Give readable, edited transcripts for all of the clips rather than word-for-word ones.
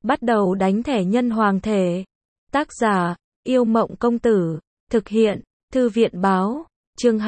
Bắt đầu đánh thẻ nhân hoàng thể. Tác giả, Yêu Mộng Công Tử. Thực hiện, Thư viện Báo. Chương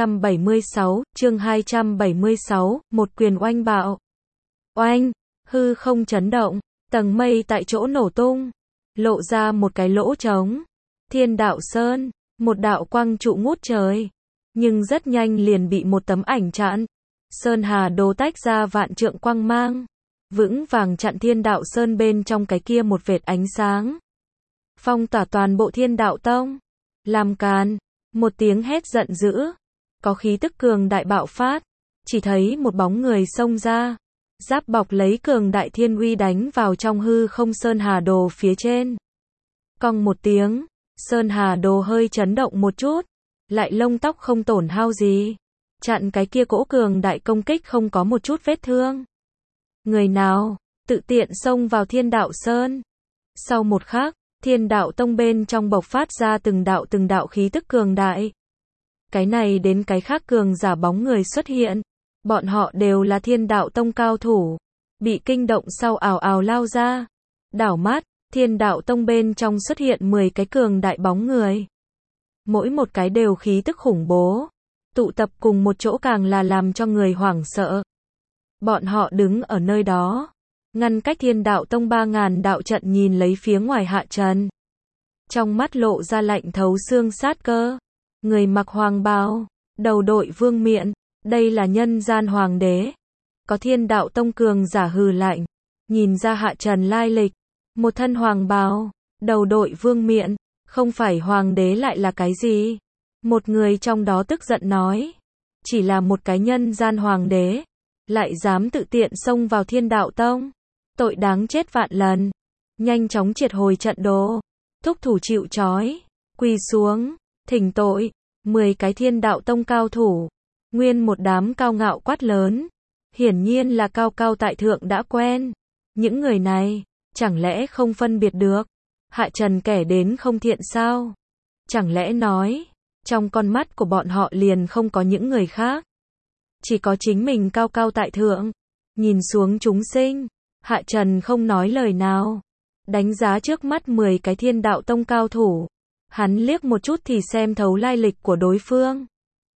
276, một quyền oanh bạo. Oanh, hư không chấn động, tầng mây tại chỗ nổ tung, lộ ra một cái lỗ trống. Thiên Đạo Sơn, một đạo quang trụ ngút trời, nhưng rất nhanh liền bị một tấm ảnh chặn. Sơn Hà Đồ tách ra vạn trượng quang mang, vững vàng chặn Thiên Đạo Sơn bên trong cái kia một vệt ánh sáng, phong tỏa toàn bộ Thiên Đạo Tông. Làm càn, một tiếng hét giận dữ, có khí tức cường đại bạo phát, chỉ thấy một bóng người xông ra, giáp bọc lấy cường đại thiên uy đánh vào trong hư không Sơn Hà Đồ phía trên. Cong một tiếng, Sơn Hà Đồ hơi chấn động một chút, lại lông tóc không tổn hao gì, chặn cái kia cỗ cường đại công kích không có một chút vết thương. Người nào tự tiện xông vào Thiên Đạo Sơn? Sau một khắc, Thiên Đạo Tông bên trong bộc phát ra từng đạo khí tức cường đại. Cái này đến cái khác cường giả bóng người xuất hiện, bọn họ đều là Thiên Đạo Tông cao thủ, bị kinh động sau ào ào lao ra. Đảo mắt, Thiên Đạo Tông bên trong xuất hiện 10 cái cường đại bóng người. Mỗi một cái đều khí tức khủng bố, tụ tập cùng một chỗ càng là làm cho người hoảng sợ. Bọn họ đứng ở nơi đó, ngăn cách Thiên Đạo Tông 3000 đạo trận nhìn lấy phía ngoài Hạ Trần. Trong mắt lộ ra lạnh thấu xương sát cơ. Người mặc hoàng bào, đầu đội vương miện, đây là nhân gian hoàng đế. Có Thiên Đạo Tông cường giả hừ lạnh, nhìn ra Hạ Trần lai lịch. Một thân hoàng bào, đầu đội vương miện, không phải hoàng đế lại là cái gì? Một người trong đó tức giận nói, chỉ là một cái nhân gian hoàng đế, lại dám tự tiện xông vào Thiên Đạo Tông, tội đáng chết vạn lần. Nhanh chóng triệt hồi trận đồ, thúc thủ chịu trói, quỳ xuống, thỉnh tội. 10 cái Thiên Đạo Tông cao thủ, nguyên một đám cao ngạo quát lớn, hiển nhiên là cao cao tại thượng đã quen. Những người này, chẳng lẽ không phân biệt được Hạ Trần kẻ đến không thiện sao? Chẳng lẽ nói, trong con mắt của bọn họ liền không có những người khác, chỉ có chính mình cao cao tại thượng, nhìn xuống chúng sinh. Hạ Trần không nói lời nào, đánh giá trước mắt 10 cái Thiên Đạo Tông cao thủ. Hắn liếc một chút thì xem thấu lai lịch của đối phương.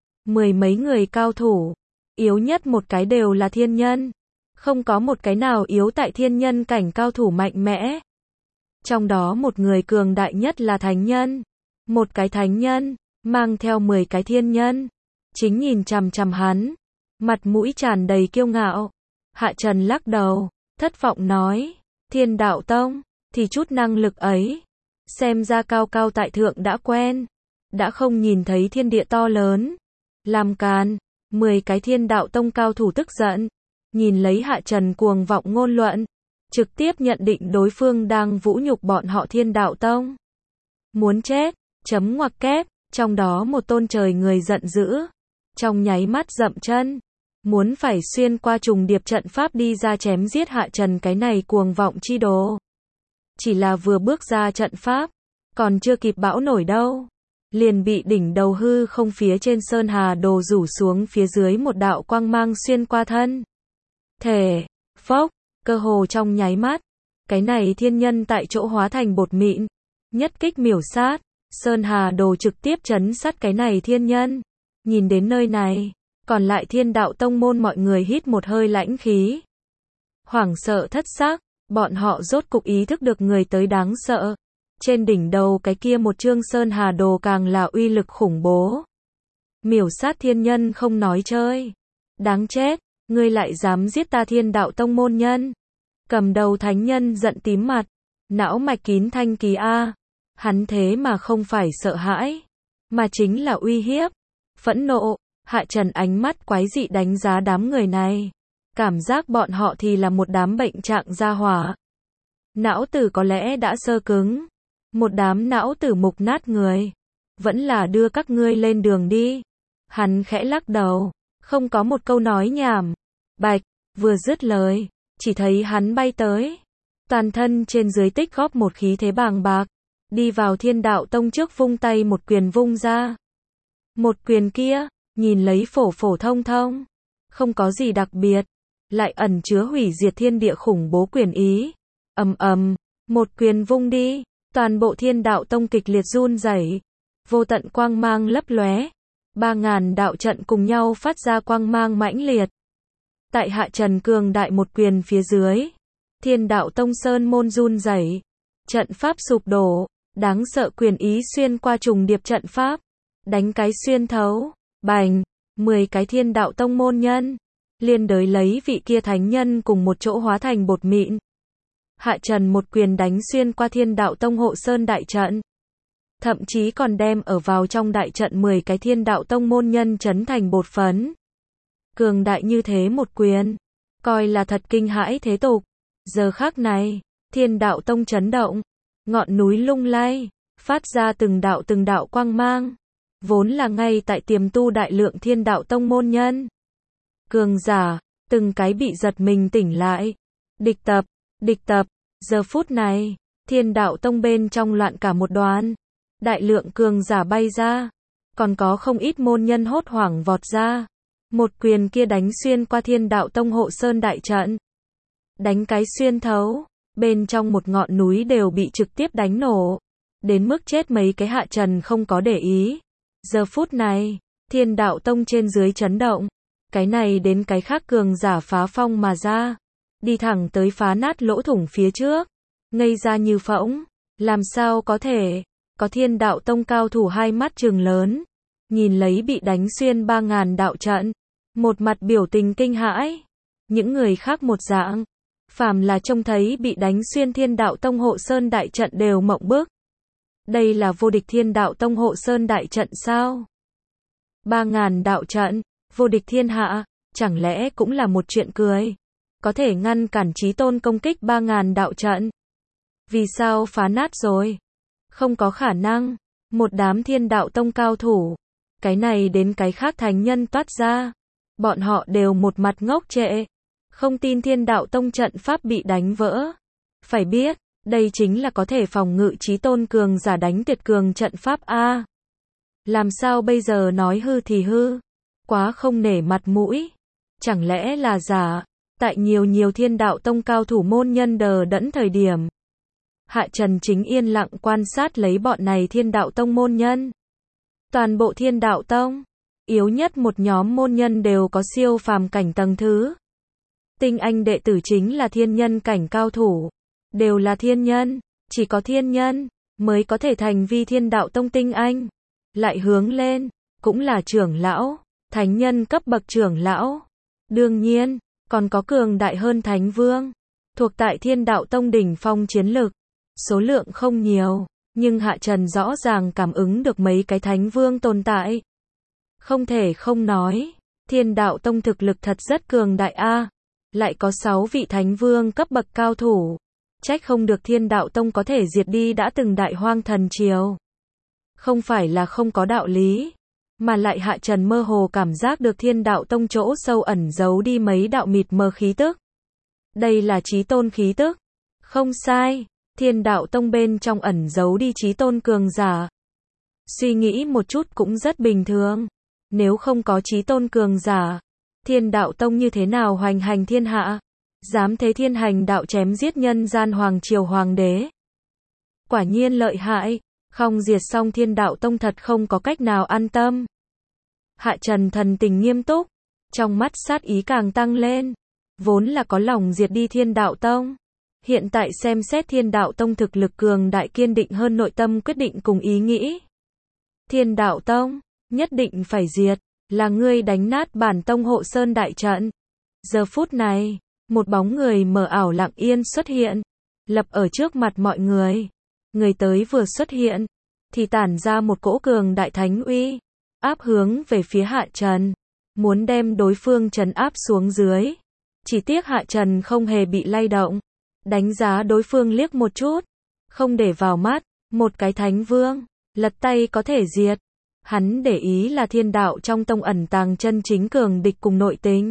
10 mấy người cao thủ, yếu nhất một cái đều là thiên nhân, không có một cái nào yếu tại thiên nhân cảnh cao thủ mạnh mẽ. Trong đó một người cường đại nhất là thánh nhân, một cái thánh nhân, mang theo 10 cái thiên nhân, chính nhìn chằm chằm hắn, mặt mũi tràn đầy kiêu ngạo. Hạ Trần lắc đầu, thất vọng nói, Thiên Đạo Tông, thì chút năng lực ấy, xem ra cao cao tại thượng đã quen, đã không nhìn thấy thiên địa to lớn. Làm càn, 10 cái Thiên Đạo Tông cao thủ tức giận, nhìn lấy Hạ Trần cuồng vọng ngôn luận, trực tiếp nhận định đối phương đang vũ nhục bọn họ Thiên Đạo Tông. Muốn chết, chấm ngoặc kép, trong đó một tôn trời người giận dữ, trong nháy mắt dậm chân, muốn phải xuyên qua trùng điệp trận pháp đi ra chém giết Hạ Trần cái này cuồng vọng chi đồ. Chỉ là vừa bước ra trận pháp, còn chưa kịp bão nổi đâu, liền bị đỉnh đầu hư không phía trên Sơn Hà Đồ rủ xuống phía dưới một đạo quang mang xuyên qua thân thể. Phốc, cơ hồ trong nháy mắt, cái này thiên nhân tại chỗ hóa thành bột mịn, nhất kích miểu sát. Sơn Hà Đồ trực tiếp chấn sát cái này thiên nhân. Nhìn đến nơi này, còn lại Thiên Đạo Tông môn mọi người hít một hơi lãnh khí, hoảng sợ thất xác. Bọn họ rốt cục ý thức được người tới đáng sợ. Trên đỉnh đầu cái kia một chương Sơn Hà Đồ càng là uy lực khủng bố. Miểu sát thiên nhân không nói chơi. Đáng chết, ngươi lại dám giết ta Thiên Đạo Tông môn nhân. Cầm đầu thánh nhân giận tím mặt, não mạch kín thanh kỳ a. Hắn thế mà không phải sợ hãi, mà chính là uy hiếp, phẫn nộ. Hạ Trần ánh mắt quái dị đánh giá đám người này. Cảm giác bọn họ thì là một đám bệnh trạng gia hỏa. Não tử có lẽ đã sơ cứng. Một đám não tử mục nát người. Vẫn là đưa các ngươi lên đường đi. Hắn khẽ lắc đầu, không có một câu nói nhảm. Bạch, vừa dứt lời, chỉ thấy hắn bay tới. Toàn thân trên dưới tích góp một khí thế bàng bạc. Đi vào Thiên Đạo Tông trước vung tay một quyền vung ra. Một quyền kia, nhìn lấy phổ phổ thông thông, không có gì đặc biệt, lại ẩn chứa hủy diệt thiên địa khủng bố quyền ý. ầm ầm, một quyền vung đi, toàn bộ Thiên Đạo Tông kịch liệt run rẩy, vô tận quang mang lấp lóe, 3000 đạo trận cùng nhau phát ra quang mang mãnh liệt. Tại Hạ Trần cường đại một quyền phía dưới, Thiên Đạo Tông sơn môn run rẩy, trận pháp sụp đổ, đáng sợ quyền ý xuyên qua trùng điệp trận pháp, đánh cái xuyên thấu, bành, 10 cái Thiên Đạo Tông môn nhân, liên đới lấy vị kia thánh nhân cùng một chỗ hóa thành bột mịn. Hạ Trần một quyền đánh xuyên qua Thiên Đạo Tông hộ sơn đại trận, thậm chí còn đem ở vào trong đại trận 10 cái Thiên Đạo Tông môn nhân chấn thành bột phấn. Cường đại như thế một quyền, coi là thật kinh hãi thế tục. Giờ khắc này, Thiên Đạo Tông chấn động, ngọn núi lung lay, phát ra từng đạo quang mang, vốn là ngay tại tiềm tu đại lượng Thiên Đạo Tông môn nhân. Cường giả, từng cái bị giật mình tỉnh lại. Địch tập, giờ phút này, Thiên Đạo Tông bên trong loạn cả một đoàn. Đại lượng cường giả bay ra, còn có không ít môn nhân hốt hoảng vọt ra. Một quyền kia đánh xuyên qua Thiên Đạo Tông hộ sơn đại trận. Đánh cái xuyên thấu, bên trong một ngọn núi đều bị trực tiếp đánh nổ. Đến mức chết mấy cái Hạ Trần không có để ý. Giờ phút này, Thiên Đạo Tông trên dưới chấn động. Cái này đến cái khác cường giả phá phong mà ra. Đi thẳng tới phá nát lỗ thủng phía trước. Ngây ra như phỗng. Làm sao có thể? Có Thiên Đạo Tông cao thủ hai mắt trừng lớn. Nhìn lấy bị đánh xuyên 3000 đạo trận. Một mặt biểu tình kinh hãi. Những người khác một dạng. Phàm là trông thấy bị đánh xuyên Thiên Đạo Tông hộ sơn đại trận đều mộng bức. Đây là vô địch Thiên Đạo Tông hộ sơn đại trận sao? 3000 đạo trận, vô địch thiên hạ, chẳng lẽ cũng là một chuyện cười? Có thể ngăn cản chí tôn công kích 3000 đạo trận. Vì sao phá nát rồi? Không có khả năng. Một đám Thiên Đạo Tông cao thủ. Cái này đến cái khác thánh nhân toát ra. Bọn họ đều một mặt ngốc trệ. Không tin Thiên Đạo Tông trận pháp bị đánh vỡ. Phải biết, đây chính là có thể phòng ngự chí tôn cường giả đánh tuyệt cường trận pháp A. Làm sao bây giờ nói hư thì hư? Quá không nể mặt mũi. Chẳng lẽ là giả? Tại nhiều Thiên Đạo Tông cao thủ môn nhân đờ đẫn thời điểm. Hạ Trần chính yên lặng quan sát lấy bọn này Thiên Đạo Tông môn nhân. Toàn bộ Thiên Đạo Tông, yếu nhất một nhóm môn nhân đều có siêu phàm cảnh tầng thứ. Tinh anh đệ tử chính là thiên nhân cảnh cao thủ. Đều là thiên nhân, chỉ có thiên nhân mới có thể thành vi Thiên Đạo Tông tinh anh. Lại hướng lên, cũng là trưởng lão, thánh nhân cấp bậc trưởng lão. Đương nhiên, còn có cường đại hơn thánh vương, thuộc tại Thiên Đạo Tông đỉnh phong chiến lực. Số lượng không nhiều, nhưng Hạ Trần rõ ràng cảm ứng được mấy cái thánh vương tồn tại. Không thể không nói, Thiên Đạo Tông thực lực thật rất cường đại a. Lại có 6 vị thánh vương cấp bậc cao thủ. Trách không được Thiên Đạo Tông có thể diệt đi đã từng đại hoang thần triều. Không phải là không có đạo lý, mà lại Hạ Trần mơ hồ cảm giác được Thiên Đạo Tông chỗ sâu ẩn giấu đi mấy đạo mịt mờ khí tức. Đây là chí tôn khí tức. Không sai, Thiên Đạo Tông bên trong ẩn giấu đi chí tôn cường giả. Suy nghĩ một chút cũng rất bình thường. Nếu không có chí tôn cường giả, Thiên Đạo Tông như thế nào hoành hành thiên hạ? Dám thế thiên hành đạo chém giết nhân gian hoàng triều hoàng đế. Quả nhiên lợi hại, không diệt xong Thiên Đạo Tông thật không có cách nào an tâm. Hạ Trần thần tình nghiêm túc, trong mắt sát ý càng tăng lên. Vốn là có lòng diệt đi Thiên Đạo Tông. Hiện tại xem xét Thiên Đạo Tông thực lực cường đại kiên định hơn nội tâm quyết định cùng ý nghĩ. Thiên Đạo Tông, nhất định phải diệt, là ngươi đánh nát bản tông hộ sơn đại trận. Giờ phút này, một bóng người mờ ảo lặng yên xuất hiện, lập ở trước mặt mọi người. Người tới vừa xuất hiện, thì tản ra một cỗ cường đại thánh uy, áp hướng về phía Hạ Trần, muốn đem đối phương trấn áp xuống dưới. Chỉ tiếc Hạ Trần không hề bị lay động, đánh giá đối phương liếc một chút, không để vào mắt, một cái thánh vương, lật tay có thể diệt. Hắn để ý là Thiên Đạo trong tông ẩn tàng chân chính cường địch cùng nội tình.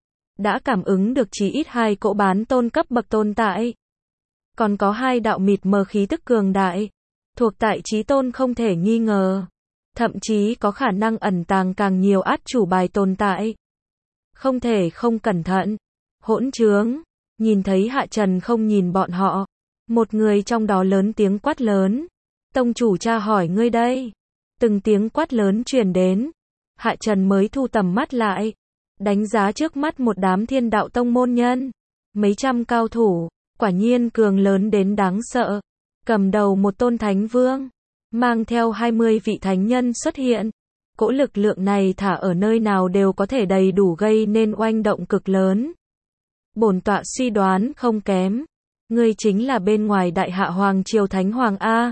Đã cảm ứng được chí ít 2 cỗ bán tôn cấp bậc tồn tại. Còn có 2 đạo mịt mờ khí tức cường đại, thuộc tại chí tôn không thể nghi ngờ. Thậm chí có khả năng ẩn tàng càng nhiều át chủ bài tồn tại. Không thể không cẩn thận. Hỗn trướng, Nhìn thấy Hạ Trần không nhìn bọn họ, một người trong đó lớn tiếng quát lớn. Tông chủ tra hỏi ngươi đây. Từng tiếng quát lớn truyền đến. Hạ Trần mới thu tầm mắt lại. Đánh giá trước mắt một đám Thiên Đạo Tông môn nhân. Mấy trăm cao thủ, quả nhiên cường lớn đến đáng sợ. Cầm đầu một tôn thánh vương, mang theo 20 vị thánh nhân xuất hiện. Cỗ lực lượng này thả ở nơi nào đều có thể đầy đủ gây nên oanh động cực lớn. Bổn tọa suy đoán không kém. Ngươi chính là bên ngoài Đại Hạ Hoàng Triều Thánh Hoàng A.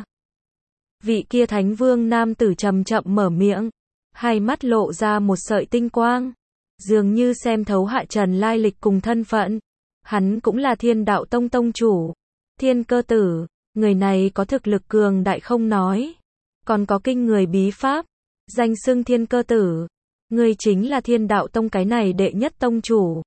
Vị kia thánh vương nam tử chậm chậm mở miệng. Hai mắt lộ ra một sợi tinh quang. Dường như xem thấu Hạ Trần lai lịch cùng thân phận. Hắn cũng là Thiên Đạo Tông tông chủ. Thiên Cơ Tử. Người này có thực lực cường đại không nói. Còn có kinh người bí pháp. Danh xưng Thiên Cơ Tử. Ngươi chính là Thiên Đạo Tông cái này đệ nhất tông chủ.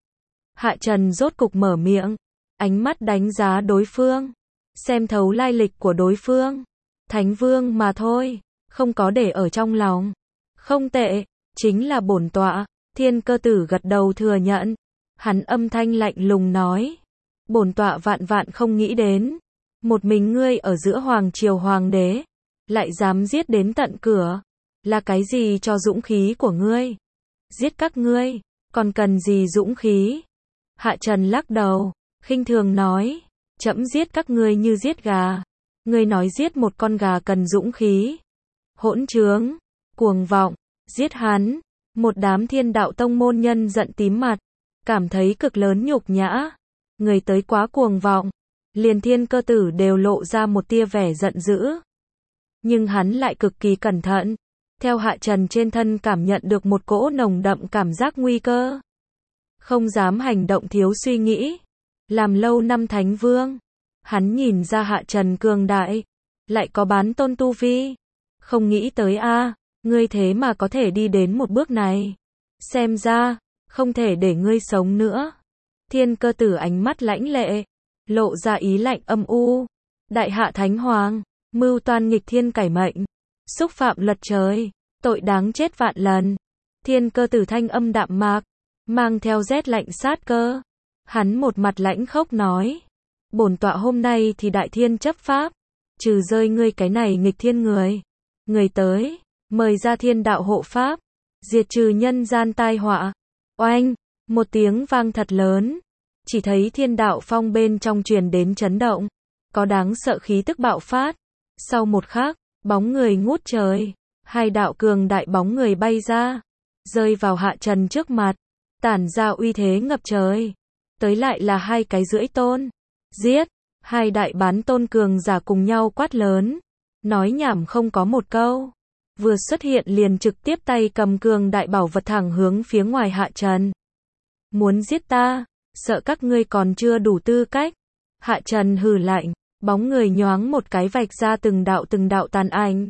Hạ Trần rốt cục mở miệng. Ánh mắt đánh giá đối phương. Xem thấu lai lịch của đối phương. Thánh vương mà thôi. Không có để ở trong lòng. Không tệ. Chính là bổn tọa. Thiên Cơ Tử gật đầu thừa nhận. Hắn âm thanh lạnh lùng nói. Bổn tọa vạn vạn không nghĩ đến. Một mình ngươi ở giữa Hoàng Triều Hoàng đế. Lại dám giết đến tận cửa. Là cái gì cho dũng khí của ngươi? Giết các ngươi. Còn cần gì dũng khí? Hạ Trần lắc đầu. Khinh thường nói. Trẫm giết các ngươi như giết gà. Ngươi nói giết một con gà cần dũng khí. Hỗn trướng. Cuồng vọng. Giết hắn. Một đám Thiên Đạo Tông môn nhân giận tím mặt. Cảm thấy cực lớn nhục nhã. Người tới quá cuồng vọng. Liền Thiên Cơ Tử đều lộ ra một tia vẻ giận dữ. Nhưng hắn lại cực kỳ cẩn thận. Theo Hạ Trần trên thân cảm nhận được một cỗ nồng đậm cảm giác nguy cơ. Không dám hành động thiếu suy nghĩ. Làm lâu năm thánh vương. Hắn nhìn ra Hạ Trần cường đại. Lại có bán tôn tu vi. Không nghĩ tới a, ngươi thế mà có thể đi đến một bước này. Xem ra, không thể để ngươi sống nữa. Thiên Cơ Tử ánh mắt lãnh lệ. Lộ ra ý lạnh âm u. Đại Hạ Thánh Hoàng. Mưu toan nghịch thiên cải mệnh. Xúc phạm luật trời. Tội đáng chết vạn lần. Thiên Cơ Tử thanh âm đạm mạc. Mang theo rét lạnh sát cơ. Hắn một mặt lãnh khốc nói. Bổn tọa hôm nay thì đại thiên chấp pháp. Trừ rơi ngươi cái này nghịch thiên người. Người tới. Mời ra thiên đạo hộ pháp. Diệt trừ nhân gian tai họa. Oanh. Một tiếng vang thật lớn. Chỉ thấy thiên đạo phong bên trong truyền đến chấn động. Có đáng sợ khí tức bạo phát. Sau một khắc, bóng người ngút trời. Hai đạo cường đại bóng người bay ra. Rơi vào Hạ Trần trước mặt. Tản ra uy thế ngập trời. Tới lại là hai cái rưỡi tôn. Giết. Hai đại bán tôn cường giả cùng nhau quát lớn. Nói nhảm không có một câu. Vừa xuất hiện liền trực tiếp tay cầm cường đại bảo vật thẳng hướng phía ngoài Hạ Trần. Muốn giết ta, sợ các ngươi còn chưa đủ tư cách. Hạ Trần hừ lạnh, bóng người nhoáng một cái vạch ra từng đạo tàn ảnh.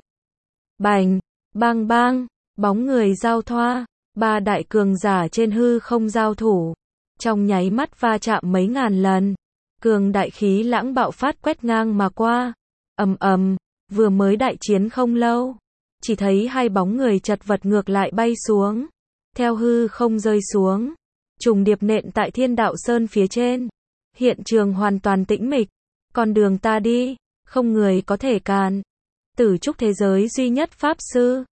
Bành, bang bang, bóng người giao thoa, ba đại cường giả trên hư không giao thủ. Trong nháy mắt va chạm mấy ngàn lần. Cường đại khí lãng bạo phát quét ngang mà qua. Ầm ầm, vừa mới đại chiến không lâu. Chỉ thấy hai bóng người chật vật ngược lại bay xuống. Theo hư không rơi xuống. Trùng điệp nện tại Thiên Đạo Sơn phía trên. Hiện trường hoàn toàn tĩnh mịch. Con đường ta đi, không người có thể cản. Tử trúc thế giới duy nhất pháp sư.